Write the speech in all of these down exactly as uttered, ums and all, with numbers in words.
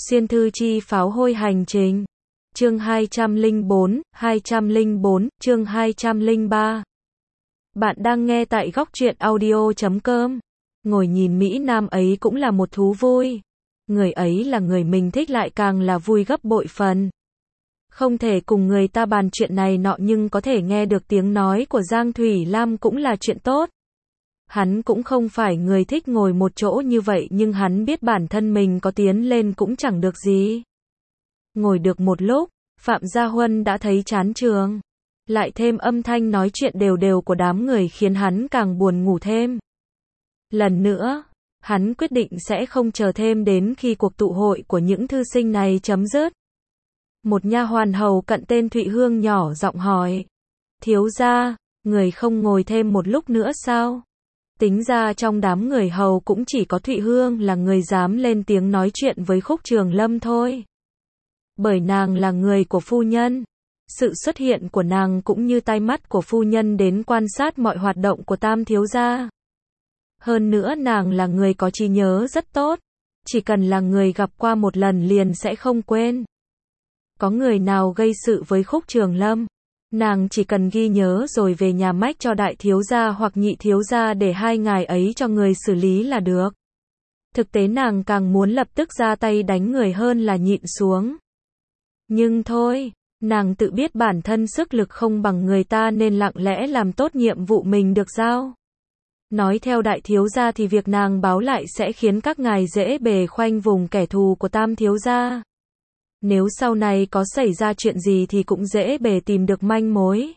Xuyên thư chi pháo hôi hành trình. Chương hai trăm lẻ bốn, hai trăm lẻ bốn, chương hai trăm lẻ ba. Bạn đang nghe tại góc truyện audio chấm com. Ngồi nhìn Mỹ Nam ấy cũng là một thú vui. Người ấy là người mình thích lại càng là vui gấp bội phần. Không thể cùng người ta bàn chuyện này nọ nhưng có thể nghe được tiếng nói của Giang Thủy Lam cũng là chuyện tốt. Hắn cũng không phải người thích ngồi một chỗ như vậy nhưng hắn biết bản thân mình có tiến lên cũng chẳng được gì. Ngồi được một lúc, Phạm Gia Huân đã thấy chán chường. Lại thêm âm thanh nói chuyện đều đều của đám người khiến hắn càng buồn ngủ thêm. Lần nữa, hắn quyết định sẽ không chờ thêm đến khi cuộc tụ hội của những thư sinh này chấm dứt. Một nha hoàn hầu cận tên Thụy Hương nhỏ giọng hỏi. Thiếu gia, người không ngồi thêm một lúc nữa sao? Tính ra trong đám người hầu cũng chỉ có Thụy Hương là người dám lên tiếng nói chuyện với Khúc Trường Lâm thôi. Bởi nàng là người của phu nhân. Sự xuất hiện của nàng cũng như tai mắt của phu nhân đến quan sát mọi hoạt động của Tam thiếu gia. Hơn nữa nàng là người có trí nhớ rất tốt. Chỉ cần là người gặp qua một lần liền sẽ không quên. Có người nào gây sự với Khúc Trường Lâm, nàng chỉ cần ghi nhớ rồi về nhà mách cho đại thiếu gia hoặc nhị thiếu gia để hai ngài ấy cho người xử lý là được. Thực tế nàng càng muốn lập tức ra tay đánh người hơn là nhịn xuống. Nhưng thôi, nàng tự biết bản thân sức lực không bằng người ta nên lặng lẽ làm tốt nhiệm vụ mình được giao. Nói theo đại thiếu gia thì việc nàng báo lại sẽ khiến các ngài dễ bề khoanh vùng kẻ thù của Tam thiếu gia. Nếu sau này có xảy ra chuyện gì thì cũng dễ bề tìm được manh mối.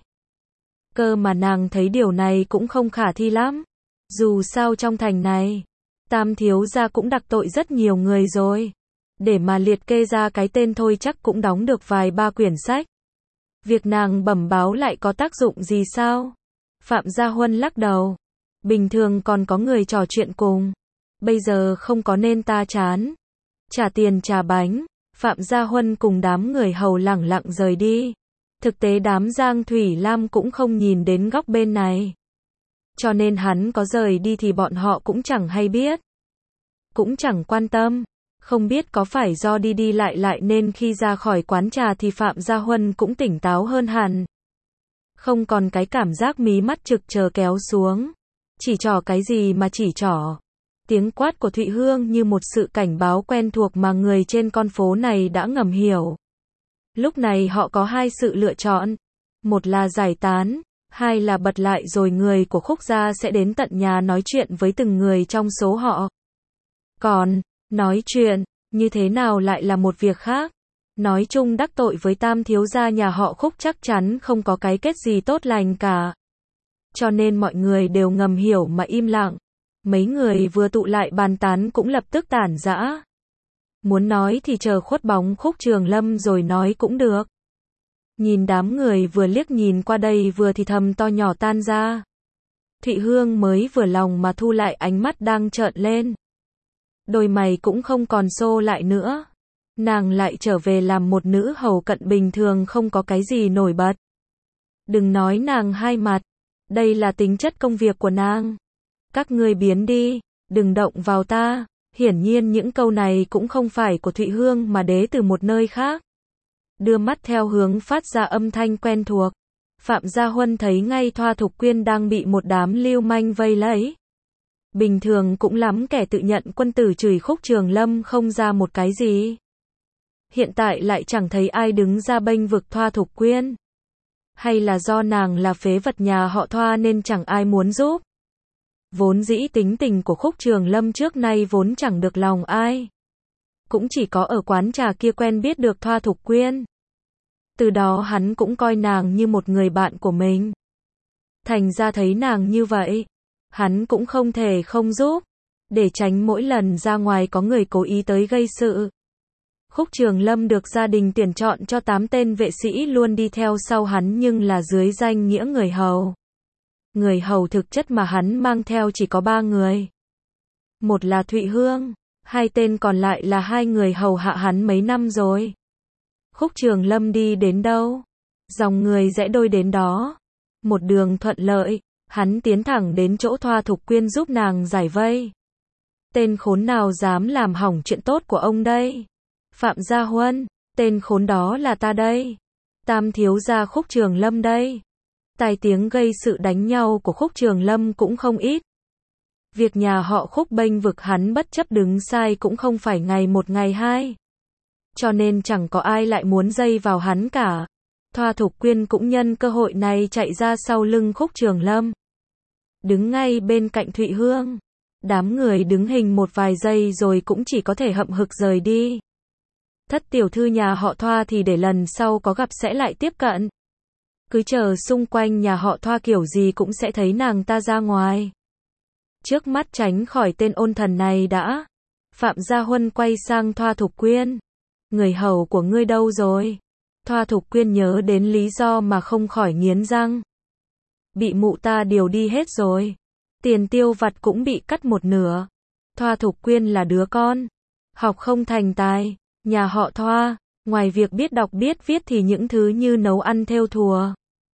Cơ mà nàng thấy điều này cũng không khả thi lắm. Dù sao trong thành này, Tam thiếu gia cũng đặc tội rất nhiều người rồi. Để mà liệt kê ra cái tên thôi chắc cũng đóng được vài ba quyển sách. Việc nàng bẩm báo lại có tác dụng gì sao? Phạm Gia Huân lắc đầu. Bình thường còn có người trò chuyện cùng. Bây giờ không có nên ta chán. Trả tiền trả bánh. Phạm Gia Huân cùng đám người hầu lẳng lặng rời đi. Thực tế đám Giang Thủy Lam cũng không nhìn đến góc bên này. Cho nên hắn có rời đi thì bọn họ cũng chẳng hay biết. Cũng chẳng quan tâm. Không biết có phải do đi đi lại lại nên khi ra khỏi quán trà thì Phạm Gia Huân cũng tỉnh táo hơn hẳn. Không còn cái cảm giác mí mắt trực chờ kéo xuống. Chỉ trỏ cái gì mà chỉ trỏ. Tiếng quát của Thụy Hương như một sự cảnh báo quen thuộc mà người trên con phố này đã ngầm hiểu. Lúc này họ có hai sự lựa chọn. Một là giải tán, hai là bật lại rồi người của Khúc gia sẽ đến tận nhà nói chuyện với từng người trong số họ. Còn, nói chuyện, như thế nào lại là một việc khác. Nói chung đắc tội với Tam thiếu gia nhà họ Khúc chắc chắn không có cái kết gì tốt lành cả. Cho nên mọi người đều ngầm hiểu mà im lặng. Mấy người vừa tụ lại bàn tán cũng lập tức tản rã. Muốn nói thì chờ khuất bóng Khúc Trường Lâm rồi nói cũng được. Nhìn đám người vừa liếc nhìn qua đây vừa thì thầm to nhỏ tan ra. Thụy Hương mới vừa lòng mà thu lại ánh mắt đang trợn lên. Đôi mày cũng không còn xô lại nữa. Nàng lại trở về làm một nữ hầu cận bình thường không có cái gì nổi bật. Đừng nói nàng hai mặt. Đây là tính chất công việc của nàng. Các ngươi biến đi, đừng động vào ta. Hiển nhiên những câu này cũng không phải của Thụy Hương mà đến từ một nơi khác. Đưa mắt theo hướng phát ra âm thanh quen thuộc. Phạm Gia Huân thấy ngay Thoa Thục Quyên đang bị một đám lưu manh vây lấy. Bình thường cũng lắm kẻ tự nhận quân tử chửi Khúc Trường Lâm không ra một cái gì. Hiện tại lại chẳng thấy ai đứng ra bênh vực Thoa Thục Quyên. Hay là do nàng là phế vật nhà họ Thoa nên chẳng ai muốn giúp. Vốn dĩ tính tình của Khúc Trường Lâm trước nay vốn chẳng được lòng ai. Cũng chỉ có ở quán trà kia quen biết được Thoa Thục Quyên. Từ đó hắn cũng coi nàng như một người bạn của mình. Thành ra thấy nàng như vậy, hắn cũng không thể không giúp. Để tránh mỗi lần ra ngoài có người cố ý tới gây sự. Khúc Trường Lâm được gia đình tuyển chọn cho tám tên vệ sĩ luôn đi theo sau hắn nhưng là dưới danh nghĩa người hầu. Người hầu thực chất mà hắn mang theo chỉ có ba người. Một là Thụy Hương, hai tên còn lại là hai người hầu hạ hắn mấy năm rồi. Khúc Trường Lâm đi đến đâu, dòng người rẽ đôi đến đó. Một đường thuận lợi, hắn tiến thẳng đến chỗ Thoa Thục Quyên giúp nàng giải vây. Tên khốn nào dám làm hỏng chuyện tốt của ông đây? Phạm Gia Huân, tên khốn đó là ta đây. Tam thiếu gia Khúc Trường Lâm đây. Tai tiếng gây sự đánh nhau của Khúc Trường Lâm cũng không ít. Việc nhà họ Khúc bênh vực hắn bất chấp đứng sai cũng không phải ngày một ngày hai. Cho nên chẳng có ai lại muốn dây vào hắn cả. Thoa Thục Quyên cũng nhân cơ hội này chạy ra sau lưng Khúc Trường Lâm. Đứng ngay bên cạnh Thụy Hương. Đám người đứng hình một vài giây rồi cũng chỉ có thể hậm hực rời đi. Thất tiểu thư nhà họ Thoa thì để lần sau có gặp sẽ lại tiếp cận. Cứ chờ xung quanh nhà họ Thoa kiểu gì cũng sẽ thấy nàng ta ra ngoài. Trước mắt tránh khỏi tên ôn thần này đã. Phạm Gia Huân quay sang Thoa Thục Quyên. Người hầu của ngươi đâu rồi? Thoa Thục Quyên nhớ đến lý do mà không khỏi nghiến răng. Bị mụ ta điều đi hết rồi. Tiền tiêu vặt cũng bị cắt một nửa. Thoa Thục Quyên là đứa con. Học không thành tài. Nhà họ Thoa, ngoài việc biết đọc biết viết thì những thứ như nấu ăn thêu thùa.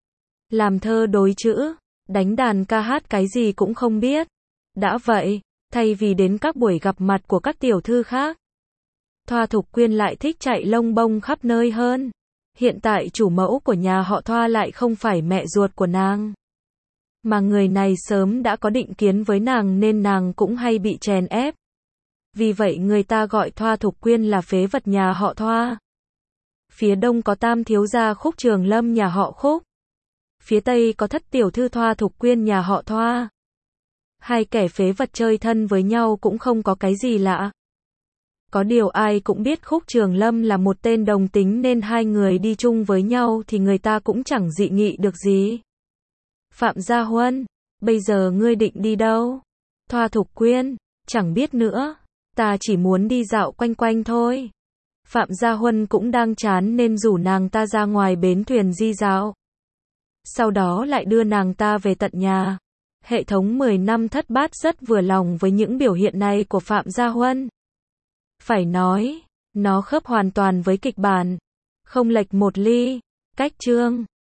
Làm thơ đối chữ, đánh đàn ca hát cái gì cũng không biết. Đã vậy, thay vì đến các buổi gặp mặt của các tiểu thư khác, Thoa Thục Quyên lại thích chạy lông bông khắp nơi hơn. Hiện tại chủ mẫu của nhà họ Thoa lại không phải mẹ ruột của nàng. Mà người này sớm đã có định kiến với nàng nên nàng cũng hay bị chèn ép. Vì vậy người ta gọi Thoa Thục Quyên là phế vật nhà họ Thoa. Phía đông có tam thiếu gia Khúc Trường Lâm nhà họ Khúc. Phía tây có thất tiểu thư Thoa Thục Quyên nhà họ Thoa. Hai kẻ phế vật chơi thân với nhau cũng không có cái gì lạ. Có điều ai cũng biết Khúc Trường Lâm là một tên đồng tính nên hai người đi chung với nhau thì người ta cũng chẳng dị nghị được gì. Phạm Gia Huân, bây giờ ngươi định đi đâu? Thoa Thục Quyên, chẳng biết nữa. Ta chỉ muốn đi dạo quanh quanh thôi. Phạm Gia Huân cũng đang chán nên rủ nàng ta ra ngoài bến thuyền di dạo. Sau đó lại đưa nàng ta về tận nhà. Hệ thống mười năm thất bát rất vừa lòng với những biểu hiện này của Phạm Gia Huân. Phải nói, nó khớp hoàn toàn với kịch bản. Không lệch một ly. Cách chương